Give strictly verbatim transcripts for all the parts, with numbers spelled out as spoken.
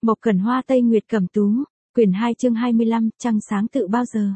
Mộc Cẩn Hoa Tây Nguyệt Cẩm Tú, quyển hai chương hai mươi lăm, trăng sáng tự bao giờ.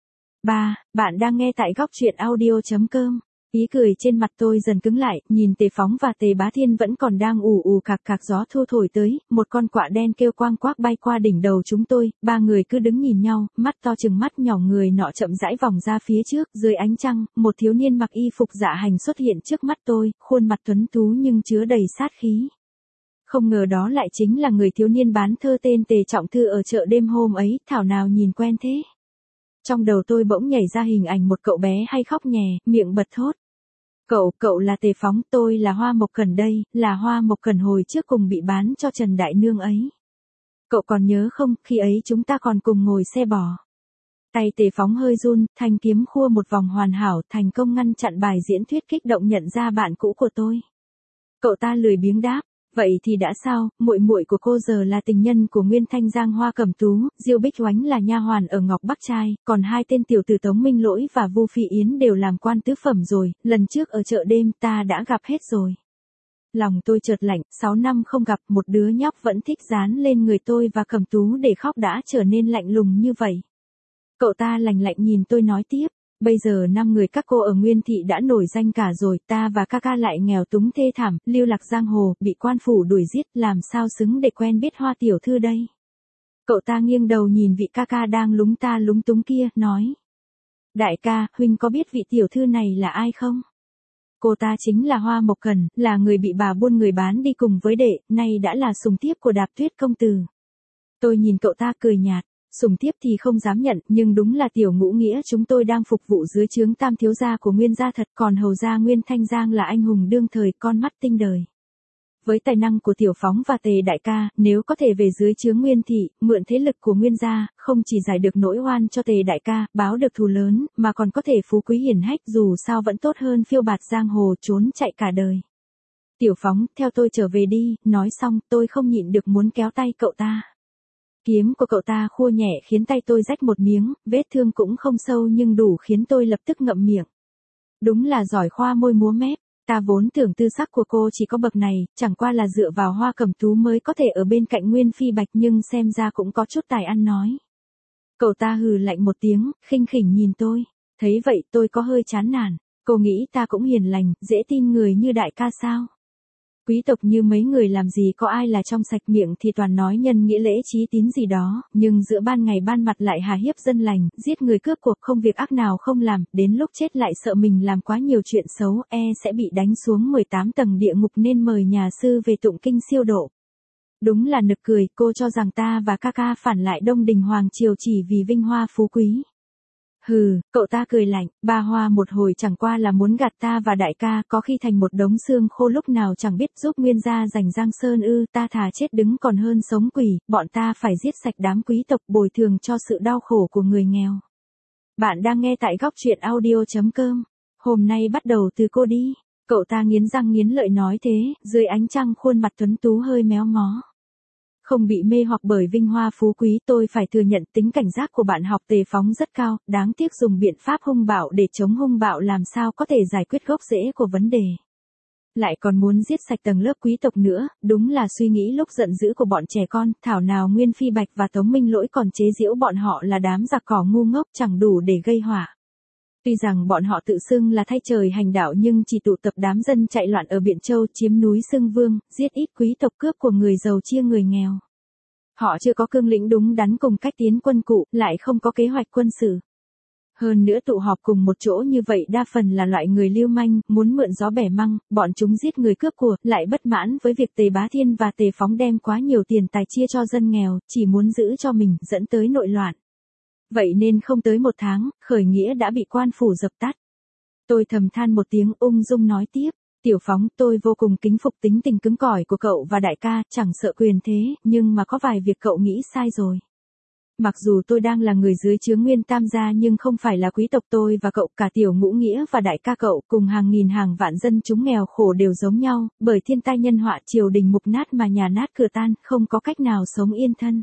ba. Bạn đang nghe tại góc truyện audio.com. Ý cười trên mặt tôi dần cứng lại, nhìn Tề Phóng và Tề Bá Thiên vẫn còn đang ù ù cạc cạc gió thu thổi tới, một con quạ đen kêu quang quác bay qua đỉnh đầu chúng tôi, ba người cứ đứng nhìn nhau, mắt to chừng mắt nhỏ. Người nọ chậm rãi vòng ra phía trước, dưới ánh trăng, một thiếu niên mặc y phục dạ hành xuất hiện trước mắt tôi, khuôn mặt tuấn tú nhưng chứa đầy sát khí. Không ngờ đó lại chính là người thiếu niên bán thơ tên Tề Trọng Thư ở chợ đêm hôm ấy, thảo nào nhìn quen thế. Trong đầu tôi bỗng nhảy ra hình ảnh một cậu bé hay khóc nhè, miệng bật thốt. Cậu, cậu là Tề Phóng, tôi là Hoa Mộc Cẩn đây, là Hoa Mộc Cẩn hồi trước cùng bị bán cho Trần Đại Nương ấy. Cậu còn nhớ không, khi ấy chúng ta còn cùng ngồi xe bò. Tay Tề Phóng hơi run, thanh kiếm khua một vòng hoàn hảo, thành công ngăn chặn bài diễn thuyết kích động nhận ra bạn cũ của tôi. Cậu ta lười biếng đáp. Vậy thì đã sao, muội muội của cô giờ là tình nhân của Nguyên Thanh Giang Hoa Cẩm Tú, Diêu Bích Oánh là nha hoàn ở Ngọc Bắc Trai, còn hai tên tiểu tử Tống Minh Lỗi và Vu Phi Yến đều làm quan tứ phẩm rồi, lần trước ở chợ đêm ta đã gặp hết rồi. Lòng tôi chợt lạnh, sáu năm không gặp, một đứa nhóc vẫn thích dán lên người tôi và Cẩm Tú để khóc đã trở nên lạnh lùng như vậy. Cậu ta lạnh lạnh nhìn tôi nói tiếp. Bây giờ năm người các cô ở Nguyên Thị đã nổi danh cả rồi, ta và ca ca lại nghèo túng thê thảm, lưu lạc giang hồ, bị quan phủ đuổi giết, làm sao xứng để quen biết Hoa tiểu thư đây. Cậu ta nghiêng đầu nhìn vị ca ca đang lúng ta lúng túng kia, nói. Đại ca, huynh có biết vị tiểu thư này là ai không? Cô ta chính là Hoa Mộc Cẩn, là người bị bà buôn người bán đi cùng với đệ, nay đã là sùng thiếp của Đạp Tuyết công tử. Tôi nhìn cậu ta cười nhạt. Sùng thiếp thì không dám nhận, nhưng đúng là tiểu ngũ nghĩa chúng tôi đang phục vụ dưới trướng tam thiếu gia của Nguyên gia thật, còn hầu gia Nguyên Thanh Giang là anh hùng đương thời, con mắt tinh đời. Với tài năng của Tiểu Phóng và Tề đại ca, nếu có thể về dưới trướng Nguyên Thị, mượn thế lực của Nguyên gia, không chỉ giải được nỗi oan cho Tề đại ca, báo được thù lớn, mà còn có thể phú quý hiển hách, dù sao vẫn tốt hơn phiêu bạt giang hồ trốn chạy cả đời. Tiểu Phóng, theo tôi trở về đi, nói xong tôi không nhịn được muốn kéo tay cậu ta. Kiếm của cậu ta khua nhẹ khiến tay tôi rách một miếng, vết thương cũng không sâu nhưng đủ khiến tôi lập tức ngậm miệng. Đúng là giỏi khoa môi múa mép, ta vốn tưởng tư sắc của cô chỉ có bậc này, chẳng qua là dựa vào Hoa Cẩm Tú mới có thể ở bên cạnh Nguyên Phi Bạch nhưng xem ra cũng có chút tài ăn nói. Cậu ta hừ lạnh một tiếng, khinh khỉnh nhìn tôi, thấy vậy tôi có hơi chán nản, cô nghĩ ta cũng hiền lành, dễ tin người như đại ca sao? Quý tộc như mấy người làm gì có ai là trong sạch, miệng thì toàn nói nhân nghĩa lễ trí tín gì đó, nhưng giữa ban ngày ban mặt lại hà hiếp dân lành, giết người cướp cuộc, không việc ác nào không làm, đến lúc chết lại sợ mình làm quá nhiều chuyện xấu, e sẽ bị đánh xuống mười tám tầng địa ngục nên mời nhà sư về tụng kinh siêu độ. Đúng là nực cười, cô cho rằng ta và ca ca phản lại Đông Đình Hoàng Triều chỉ vì vinh hoa phú quý. Hừ, cậu ta cười lạnh, ba Hoa một hồi chẳng qua là muốn gạt ta và đại ca, có khi thành một đống xương khô lúc nào chẳng biết, giúp Nguyên gia giành Giang Sơn ư, ta thà chết đứng còn hơn sống quỷ, bọn ta phải giết sạch đám quý tộc bồi thường cho sự đau khổ của người nghèo. Bạn đang nghe tại góc truyện audio.com. Hôm nay bắt đầu từ cô đi. Cậu ta nghiến răng nghiến lợi nói thế, dưới ánh trăng khuôn mặt tuấn tú hơi méo mó. Không bị mê hoặc bởi vinh hoa phú quý, tôi phải thừa nhận tính cảnh giác của bạn học Tề Phóng rất cao, đáng tiếc dùng biện pháp hung bạo để chống hung bạo làm sao có thể giải quyết gốc rễ của vấn đề. Lại còn muốn giết sạch tầng lớp quý tộc nữa, đúng là suy nghĩ lúc giận dữ của bọn trẻ con, thảo nào Nguyên Phi Bạch và Tống Minh Lỗi còn chế giễu bọn họ là đám giặc cỏ ngu ngốc chẳng đủ để gây họa. Tuy rằng bọn họ tự xưng là thay trời hành đạo nhưng chỉ tụ tập đám dân chạy loạn ở Biện Châu, chiếm núi xưng vương, giết ít quý tộc, cướp của người giàu chia người nghèo. Họ chưa có cương lĩnh đúng đắn cùng cách tiến quân cụ, lại không có kế hoạch quân sự. Hơn nữa tụ họp cùng một chỗ như vậy đa phần là loại người lưu manh, muốn mượn gió bẻ măng, bọn chúng giết người cướp của, lại bất mãn với việc Tề Bá Thiên và Tề Phóng đem quá nhiều tiền tài chia cho dân nghèo, chỉ muốn giữ cho mình, dẫn tới nội loạn. Vậy nên không tới một tháng, khởi nghĩa đã bị quan phủ dập tắt. Tôi thầm than một tiếng, ung dung nói tiếp. Tiểu Phóng, tôi vô cùng kính phục tính tình cứng cỏi của cậu và đại ca, chẳng sợ quyền thế, nhưng mà có vài việc cậu nghĩ sai rồi. Mặc dù tôi đang là người dưới trướng Nguyên Tam gia nhưng không phải là quý tộc, tôi và cậu, cả Tiểu Ngũ Nghĩa và đại ca cậu, cùng hàng nghìn hàng vạn dân chúng nghèo khổ đều giống nhau, bởi thiên tai nhân họa triều đình mục nát mà nhà nát cửa tan, không có cách nào sống yên thân.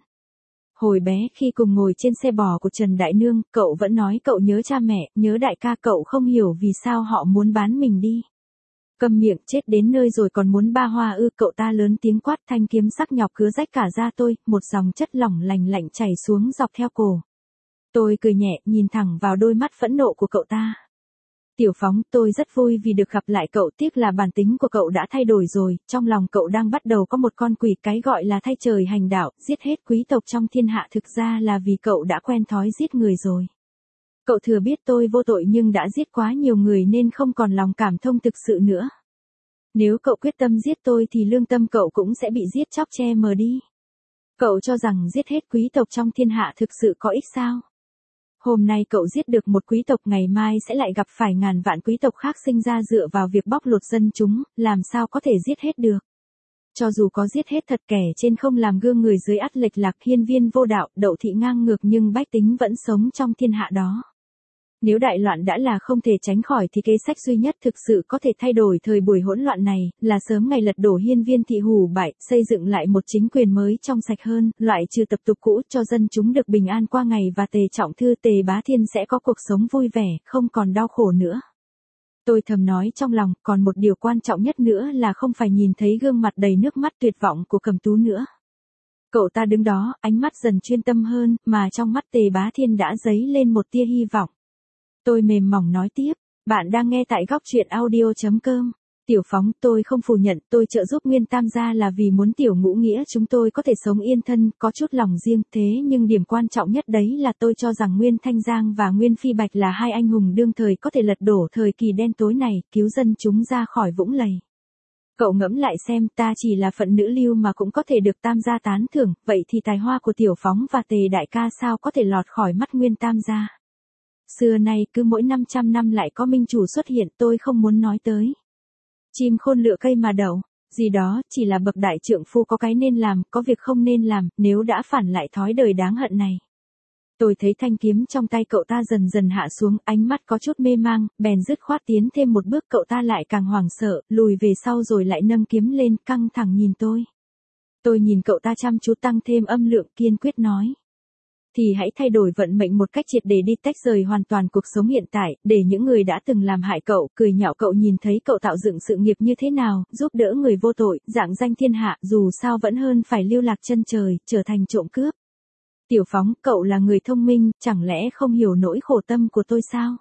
Hồi bé khi cùng ngồi trên xe bò của Trần Đại Nương, cậu vẫn nói cậu nhớ cha mẹ, nhớ đại ca, cậu không hiểu vì sao họ muốn bán mình đi. Câm miệng, chết đến nơi rồi còn muốn ba hoa ư? Cậu ta lớn tiếng quát, thanh kiếm sắc nhọc cứa rách cả da tôi, một dòng chất lỏng lành lạnh chảy xuống dọc theo cổ. Tôi cười nhẹ, nhìn thẳng vào đôi mắt phẫn nộ của cậu ta. Tiểu Phóng, tôi rất vui vì được gặp lại cậu, tiếc là bản tính của cậu đã thay đổi rồi, trong lòng cậu đang bắt đầu có một con quỷ, cái gọi là thay trời hành đạo, giết hết quý tộc trong thiên hạ thực ra là vì cậu đã quen thói giết người rồi. Cậu thừa biết tôi vô tội nhưng đã giết quá nhiều người nên không còn lòng cảm thông thực sự nữa. Nếu cậu quyết tâm giết tôi thì lương tâm cậu cũng sẽ bị giết chóc che mờ đi. Cậu cho rằng giết hết quý tộc trong thiên hạ thực sự có ích sao? Hôm nay cậu giết được một quý tộc, ngày mai sẽ lại gặp phải ngàn vạn quý tộc khác sinh ra dựa vào việc bóc lột dân chúng, làm sao có thể giết hết được. Cho dù có giết hết thật, kẻ trên không làm gương người dưới ắt lệch lạc, hiên viên vô đạo, đậu thị ngang ngược, nhưng bách tính vẫn sống trong thiên hạ đó. Nếu đại loạn đã là không thể tránh khỏi thì kế sách duy nhất thực sự có thể thay đổi thời buổi hỗn loạn này, là sớm ngày lật đổ hiên viên thị hủ bại, xây dựng lại một chính quyền mới trong sạch hơn, loại trừ tập tục cũ, cho dân chúng được bình an qua ngày, và Tề Trọng Thư, Tề Bá Thiên sẽ có cuộc sống vui vẻ, không còn đau khổ nữa. Tôi thầm nói trong lòng, còn một điều quan trọng nhất nữa là không phải nhìn thấy gương mặt đầy nước mắt tuyệt vọng của Cẩm Tú nữa. Cậu ta đứng đó, ánh mắt dần chuyên tâm hơn, mà trong mắt Tề Bá Thiên đã dấy lên một tia hy vọng. Tôi mềm mỏng nói tiếp, bạn đang nghe tại góc truyện audio chấm com. Tiểu Phóng, tôi không phủ nhận, tôi trợ giúp Nguyên Tam gia là vì muốn Tiểu Ngũ Nghĩa chúng tôi có thể sống yên thân, có chút lòng riêng, thế nhưng điểm quan trọng nhất đấy là tôi cho rằng Nguyên Thanh Giang và Nguyên Phi Bạch là hai anh hùng đương thời có thể lật đổ thời kỳ đen tối này, cứu dân chúng ra khỏi vũng lầy. Cậu ngẫm lại xem, ta chỉ là phận nữ lưu mà cũng có thể được Tam gia tán thưởng, vậy thì tài hoa của Tiểu Phóng và Tề đại ca sao có thể lọt khỏi mắt Nguyên Tam gia. Xưa nay cứ mỗi năm trăm năm lại có minh chủ xuất hiện, tôi không muốn nói tới. Chim khôn lựa cây mà đậu, gì đó, chỉ là bậc đại trượng phu có cái nên làm, có việc không nên làm, nếu đã phản lại thói đời đáng hận này. Tôi thấy thanh kiếm trong tay cậu ta dần dần hạ xuống, ánh mắt có chút mê mang, bèn dứt khoát tiến thêm một bước, cậu ta lại càng hoảng sợ, lùi về sau rồi lại nâng kiếm lên, căng thẳng nhìn tôi. Tôi nhìn cậu ta chăm chú, tăng thêm âm lượng, kiên quyết nói. Thì hãy thay đổi vận mệnh một cách triệt để đi, tách rời hoàn toàn cuộc sống hiện tại, để những người đã từng làm hại cậu, cười nhạo cậu nhìn thấy cậu tạo dựng sự nghiệp như thế nào, giúp đỡ người vô tội, rạng danh thiên hạ, dù sao vẫn hơn phải lưu lạc chân trời, trở thành trộm cướp. Tiểu Phóng, cậu là người thông minh, chẳng lẽ không hiểu nỗi khổ tâm của tôi sao?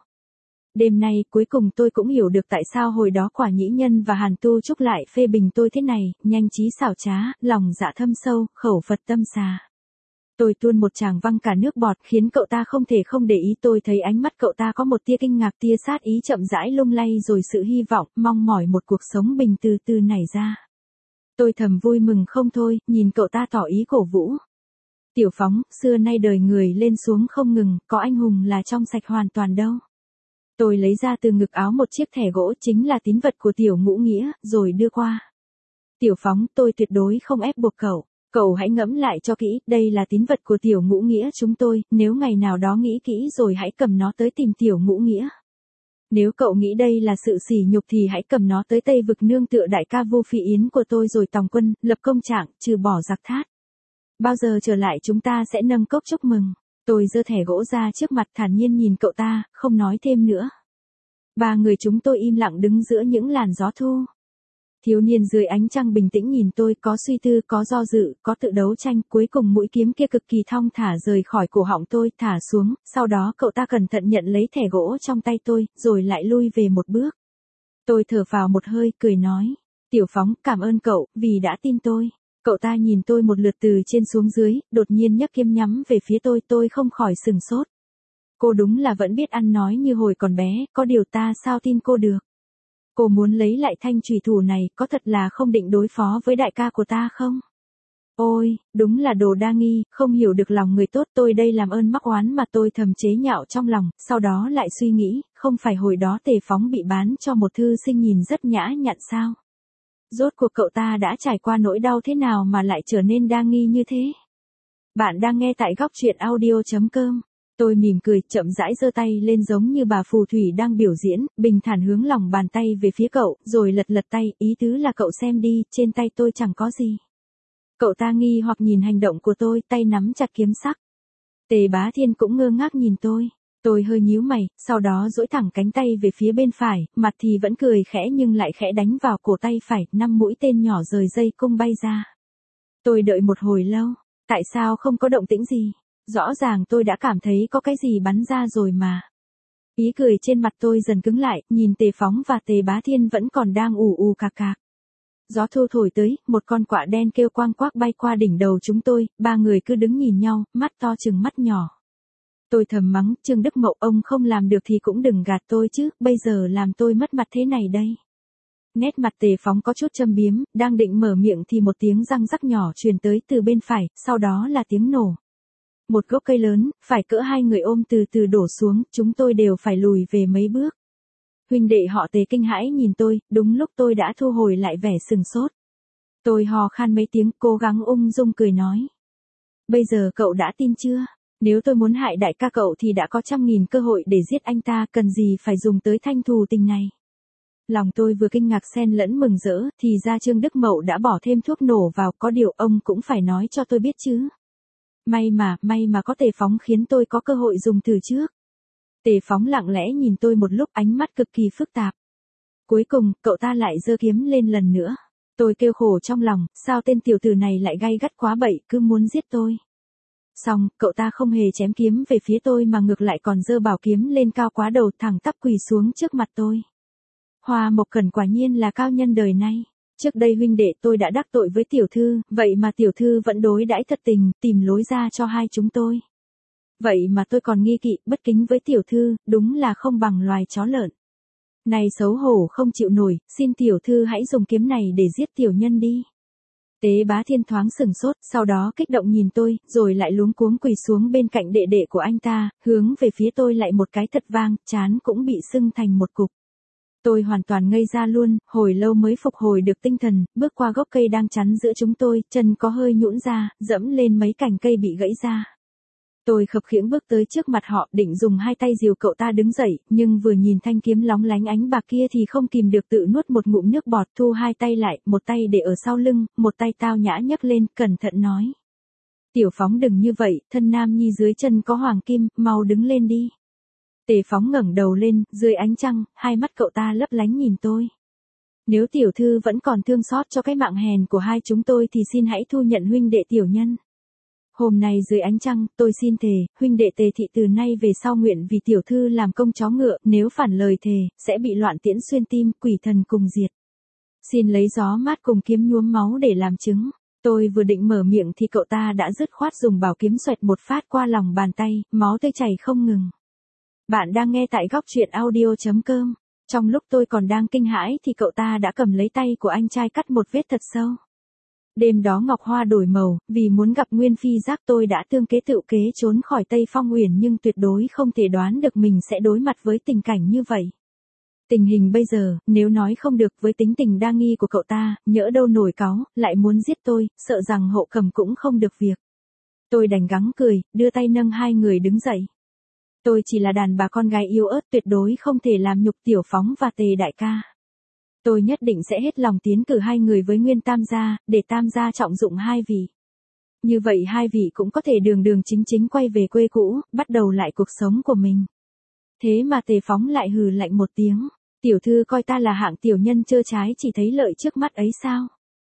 Đêm nay, cuối cùng tôi cũng hiểu được tại sao hồi đó Quả Nhĩ Nhân và Hàn Tu Trúc lại phê bình tôi thế này, nhanh trí xảo trá, lòng dạ thâm sâu, khẩu Phật tâm xà. Tôi tuôn một tràng văng cả nước bọt, khiến cậu ta không thể không để ý. Tôi thấy ánh mắt cậu ta có một tia kinh ngạc, tia sát ý chậm rãi lung lay, rồi sự hy vọng, mong mỏi một cuộc sống bình từ từ nảy ra. Tôi thầm vui mừng không thôi, nhìn cậu ta tỏ ý cổ vũ. Tiểu Phóng, xưa nay đời người lên xuống không ngừng, có anh hùng là trong sạch hoàn toàn đâu. Tôi lấy ra từ ngực áo một chiếc thẻ gỗ, chính là tín vật của Tiểu Ngũ Nghĩa, rồi đưa qua. Tiểu Phóng, tôi tuyệt đối không ép buộc cậu. Cậu hãy ngẫm lại cho kỹ, đây là tín vật của Tiểu Ngũ Nghĩa chúng tôi, nếu ngày nào đó nghĩ kỹ rồi hãy cầm nó tới tìm Tiểu Ngũ Nghĩa. Nếu cậu nghĩ đây là sự sỉ nhục thì hãy cầm nó tới Tây Vực nương tựa đại ca Vô Phi Yến của tôi rồi tòng quân, lập công trạng, trừ bỏ giặc thát. Bao giờ trở lại chúng ta sẽ nâng cốc chúc mừng. Tôi giơ thẻ gỗ ra trước mặt, thản nhiên nhìn cậu ta, không nói thêm nữa. Ba người chúng tôi im lặng đứng giữa những làn gió thu. Thiếu niên dưới ánh trăng bình tĩnh nhìn tôi, có suy tư, có do dự, có tự đấu tranh, cuối cùng mũi kiếm kia cực kỳ thong thả rời khỏi cổ họng tôi, thả xuống, sau đó cậu ta cẩn thận nhận lấy thẻ gỗ trong tay tôi, rồi lại lui về một bước. Tôi thở phào một hơi, cười nói, Tiểu Phóng, cảm ơn cậu, vì đã tin tôi. Cậu ta nhìn tôi một lượt từ trên xuống dưới, đột nhiên nhấc kiếm nhắm về phía tôi, tôi không khỏi sừng sốt. Cô đúng là vẫn biết ăn nói như hồi còn bé, có điều ta sao tin cô được. Cô muốn lấy lại thanh chùy thủ này, có thật là không định đối phó với đại ca của ta không? Ôi, đúng là đồ đa nghi, không hiểu được lòng người tốt, tôi đây làm ơn mắc oán mà. Tôi thầm chế nhạo trong lòng, sau đó lại suy nghĩ, không phải hồi đó Tề Phóng bị bán cho một thư sinh nhìn rất nhã nhặn sao? Rốt cuộc cậu ta đã trải qua nỗi đau thế nào mà lại trở nên đa nghi như thế? Bạn đang nghe tại góc truyện audio chấm com. Tôi mỉm cười, chậm rãi giơ tay lên giống như bà phù thủy đang biểu diễn, bình thản hướng lòng bàn tay về phía cậu, rồi lật lật tay, ý tứ là cậu xem đi, trên tay tôi chẳng có gì. Cậu ta nghi hoặc nhìn hành động của tôi, tay nắm chặt kiếm sắc. Tề Bá Thiên cũng ngơ ngác nhìn tôi. Tôi hơi nhíu mày, sau đó duỗi thẳng cánh tay về phía bên phải, mặt thì vẫn cười khẽ nhưng lại khẽ đánh vào cổ tay phải, năm mũi tên nhỏ rời dây cung bay ra. Tôi đợi một hồi lâu, tại sao không có động tĩnh gì? Rõ ràng tôi đã cảm thấy có cái gì bắn ra rồi mà. Ý cười trên mặt tôi dần cứng lại, nhìn Tề Phóng và Tề Bá Thiên vẫn còn đang ù ù cạc cạc. Gió thu thổi tới, một con quạ đen kêu quang quác bay qua đỉnh đầu chúng tôi, ba người cứ đứng nhìn nhau, mắt to chừng mắt nhỏ. Tôi thầm mắng, Trương Đức Mậu, ông không làm được thì cũng đừng gạt tôi chứ, bây giờ làm tôi mất mặt thế này đây. Nét mặt Tề Phóng có chút châm biếm, đang định mở miệng thì một tiếng răng rắc nhỏ truyền tới từ bên phải, sau đó là tiếng nổ. Một gốc cây lớn, phải cỡ hai người ôm từ từ đổ xuống, chúng tôi đều phải lùi về mấy bước. Huynh đệ họ Tề kinh hãi nhìn tôi, đúng lúc tôi đã thu hồi lại vẻ sừng sốt. Tôi hò khan mấy tiếng, cố gắng ung dung cười nói. Bây giờ cậu đã tin chưa? Nếu tôi muốn hại đại ca cậu thì đã có trăm nghìn cơ hội để giết anh ta, cần gì phải dùng tới thanh thù tình này. Lòng tôi vừa kinh ngạc xen lẫn mừng rỡ, thì ra Trương Đức Mậu đã bỏ thêm thuốc nổ vào, có điều ông cũng phải nói cho tôi biết chứ. May mà, may mà có Tề Phóng khiến tôi có cơ hội dùng thử trước. Tề Phóng lặng lẽ nhìn tôi một lúc, ánh mắt cực kỳ phức tạp. Cuối cùng, cậu ta lại giơ kiếm lên lần nữa. Tôi kêu khổ trong lòng, sao tên tiểu tử này lại gay gắt quá bậy, cứ muốn giết tôi. Xong, cậu ta không hề chém kiếm về phía tôi mà ngược lại còn giơ bảo kiếm lên cao quá đầu, thẳng tắp quỳ xuống trước mặt tôi. Hoa Mộc Cẩn quả nhiên là cao nhân đời nay. Trước đây huynh đệ tôi đã đắc tội với tiểu thư, vậy mà tiểu thư vẫn đối đãi thật tình, tìm lối ra cho hai chúng tôi. Vậy mà tôi còn nghi kỵ, bất kính với tiểu thư, đúng là không bằng loài chó lợn. Này xấu hổ không chịu nổi, xin tiểu thư hãy dùng kiếm này để giết tiểu nhân đi. Tế Bá Thiên thoáng sừng sốt, sau đó kích động nhìn tôi, rồi lại luống cuống quỳ xuống bên cạnh đệ đệ của anh ta, hướng về phía tôi lại một cái thật vang, trán cũng bị sưng thành một cục. Tôi hoàn toàn ngây ra luôn, hồi lâu mới phục hồi được tinh thần, bước qua gốc cây đang chắn giữa chúng tôi, chân có hơi nhũn ra, dẫm lên mấy cành cây bị gãy ra. Tôi khập khiễng bước tới trước mặt họ, định dùng hai tay dìu cậu ta đứng dậy, nhưng vừa nhìn thanh kiếm lóng lánh ánh bạc kia thì không kìm được tự nuốt một ngụm nước bọt, thu hai tay lại, một tay để ở sau lưng, một tay tao nhã nhấc lên, cẩn thận nói. Tiểu Phóng đừng như vậy, thân nam nhi dưới chân có hoàng kim, mau đứng lên đi. Tề Phóng ngẩng đầu lên, dưới ánh trăng, hai mắt cậu ta lấp lánh nhìn tôi. Nếu tiểu thư vẫn còn thương xót cho cái mạng hèn của hai chúng tôi thì xin hãy thu nhận huynh đệ tiểu nhân. Hôm nay dưới ánh trăng, tôi xin thề, huynh đệ Tề thị từ nay về sau nguyện vì tiểu thư làm công chó ngựa, nếu phản lời thề, sẽ bị loạn tiễn xuyên tim, quỷ thần cùng diệt. Xin lấy gió mát cùng kiếm nhuốm máu để làm chứng. Tôi vừa định mở miệng thì cậu ta đã dứt khoát dùng bảo kiếm xoẹt một phát qua lòng bàn tay, máu tươi chảy không ngừng. Bạn đang nghe tại góc truyện audio chấm com. Trong lúc tôi còn đang kinh hãi thì cậu ta đã cầm lấy tay của anh trai cắt một vết thật sâu. Đêm đó ngọc hoa đổi màu, vì muốn gặp Nguyên Phi Giác tôi đã tương kế tự kế trốn khỏi Tây Phong Uyển nhưng tuyệt đối không thể đoán được mình sẽ đối mặt với tình cảnh như vậy. Tình hình bây giờ, nếu nói không được với tính tình đa nghi của cậu ta, nhỡ đâu nổi cáu, lại muốn giết tôi, sợ rằng Hậu Cầm cũng không được việc. Tôi đành gắng cười, đưa tay nâng hai người đứng dậy. Tôi chỉ là đàn bà con gái yếu ớt tuyệt đối không thể làm nhục Tiểu Phóng và Tề đại ca. Tôi nhất định sẽ hết lòng tiến cử hai người với Nguyên Tam gia, để Tam gia trọng dụng hai vị. Như vậy hai vị cũng có thể đường đường chính chính quay về quê cũ, bắt đầu lại cuộc sống của mình. Thế mà Tề Phóng lại hừ lạnh một tiếng. Tiểu thư coi ta là hạng tiểu nhân trơ trái chỉ thấy lợi trước mắt ấy sao?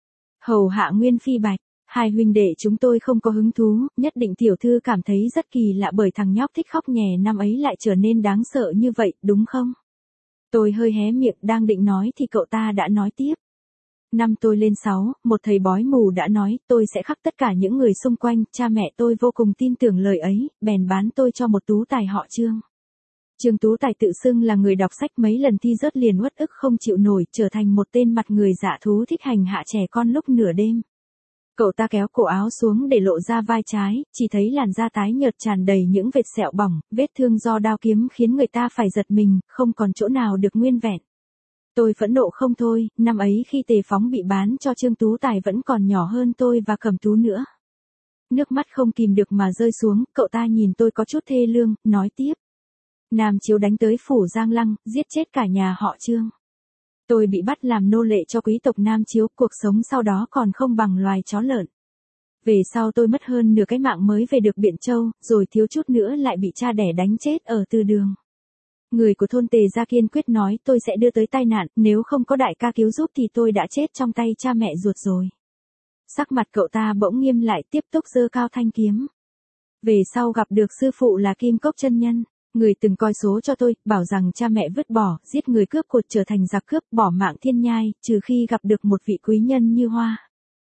Hầu hạ Nguyên Phi bạch, hai huynh đệ chúng tôi không có hứng thú, nhất định tiểu thư cảm thấy rất kỳ lạ bởi thằng nhóc thích khóc nhè năm ấy lại trở nên đáng sợ như vậy, đúng không? Tôi hơi hé miệng đang định nói thì cậu ta đã nói tiếp. Năm tôi lên sáu, một thầy bói mù đã nói tôi sẽ khắc tất cả những người xung quanh, cha mẹ tôi vô cùng tin tưởng lời ấy, bèn bán tôi cho một tú tài họ Trương. Trương Tú Tài tự xưng là người đọc sách mấy lần thi rớt liền uất ức không chịu nổi, trở thành một tên mặt người dạ thú thích hành hạ trẻ con lúc nửa đêm. Cậu ta kéo cổ áo xuống để lộ ra vai trái, chỉ thấy làn da tái nhợt tràn đầy những vệt sẹo bỏng, vết thương do đao kiếm khiến người ta phải giật mình, không còn chỗ nào được nguyên vẹn. Tôi phẫn nộ không thôi, năm ấy khi Tề Phóng bị bán cho Trương Tú Tài vẫn còn nhỏ hơn tôi và Cẩm Tú nữa. Nước mắt không kìm được mà rơi xuống, cậu ta nhìn tôi có chút thê lương, nói tiếp. Nam Chiếu đánh tới phủ Giang Lăng, giết chết cả nhà họ Trương. Tôi bị bắt làm nô lệ cho quý tộc Nam Chiếu, cuộc sống sau đó còn không bằng loài chó lợn. Về sau tôi mất hơn nửa cái mạng mới về được Biện Châu, rồi thiếu chút nữa lại bị cha đẻ đánh chết ở từ đường. Người của thôn Tề gia kiên quyết nói tôi sẽ đưa tới tai nạn, nếu không có đại ca cứu giúp thì tôi đã chết trong tay cha mẹ ruột rồi. Sắc mặt cậu ta bỗng nghiêm lại, tiếp tục giơ cao thanh kiếm. Về sau gặp được sư phụ là Kim Cốc chân nhân, người từng coi số cho tôi, bảo rằng cha mẹ vứt bỏ, giết người cướp cột trở thành giặc cướp, bỏ mạng thiên nhai, trừ khi gặp được một vị quý nhân như Hoa.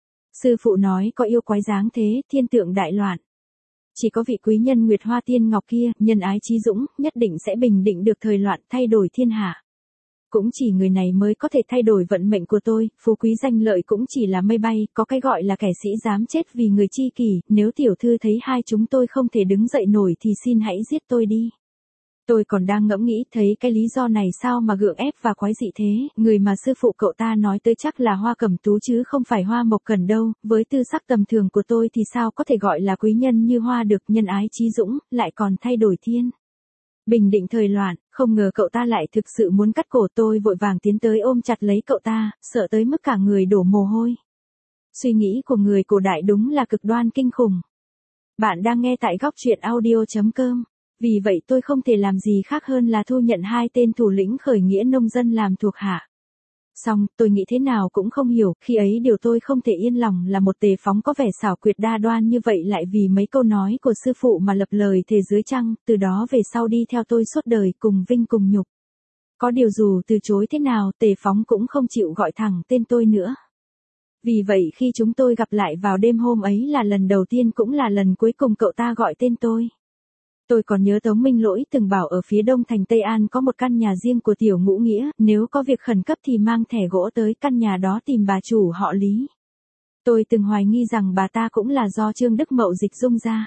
Sư phụ nói có yêu quái dáng thế, thiên tượng đại loạn. Chỉ có vị quý nhân Nguyệt Hoa Tiên Ngọc kia, nhân ái trí dũng, nhất định sẽ bình định được thời loạn, thay đổi thiên hạ. Cũng chỉ người này mới có thể thay đổi vận mệnh của tôi, phú quý danh lợi cũng chỉ là mây bay, có cái gọi là kẻ sĩ dám chết vì người chi kỷ, nếu tiểu thư thấy hai chúng tôi không thể đứng dậy nổi thì xin hãy giết tôi đi. Tôi còn đang ngẫm nghĩ thấy cái lý do này sao mà gượng ép và quái dị thế, người mà sư phụ cậu ta nói tới chắc là Hoa Cẩm Tú chứ không phải Hoa Mộc Cẩn đâu, với tư sắc tầm thường của tôi thì sao có thể gọi là quý nhân như Hoa được, nhân ái trí dũng, lại còn thay đổi thiên. Bình định thời loạn, không ngờ cậu ta lại thực sự muốn cắt cổ tôi, vội vàng tiến tới ôm chặt lấy cậu ta, sợ tới mức cả người đổ mồ hôi. Suy nghĩ của người cổ đại đúng là cực đoan kinh khủng. Bạn đang nghe tại góc truyện audio chấm com. Vì vậy tôi không thể làm gì khác hơn là thu nhận hai tên thủ lĩnh khởi nghĩa nông dân làm thuộc hạ. Xong, tôi nghĩ thế nào cũng không hiểu, khi ấy điều tôi không thể yên lòng là một Tề Phóng có vẻ xảo quyệt đa đoan như vậy lại vì mấy câu nói của sư phụ mà lập lời thề dưới trăng, từ đó về sau đi theo tôi suốt đời, cùng vinh cùng nhục. Có điều dù từ chối thế nào, Tề Phóng cũng không chịu gọi thẳng tên tôi nữa. Vì vậy khi chúng tôi gặp lại vào đêm hôm ấy là lần đầu tiên cũng là lần cuối cùng cậu ta gọi tên tôi. Tôi còn nhớ Tống Minh Lỗi từng bảo ở phía đông thành Tây An có một căn nhà riêng của Tiểu Ngũ Nghĩa, nếu có việc khẩn cấp thì mang thẻ gỗ tới căn nhà đó tìm bà chủ họ Lý. Tôi từng hoài nghi rằng bà ta cũng là do Trương Đức Mậu dịch dung ra.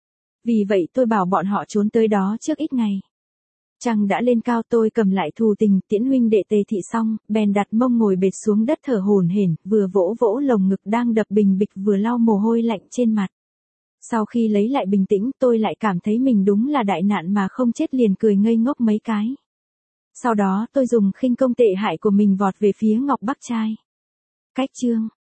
Vì vậy tôi bảo bọn họ trốn tới đó trước ít ngày. Trăng đã lên cao, tôi cầm lại thù tình, tiễn huynh đệ Tề thị xong, bèn đặt mông ngồi bệt xuống đất thở hổn hển, vừa vỗ vỗ lồng ngực đang đập bình bịch vừa lau mồ hôi lạnh trên mặt. Sau khi lấy lại bình tĩnh, tôi lại cảm thấy mình đúng là đại nạn mà không chết, liền cười ngây ngốc mấy cái. Sau đó tôi dùng khinh công tệ hại của mình vọt về phía Ngọc Bắc Trai. Cách chương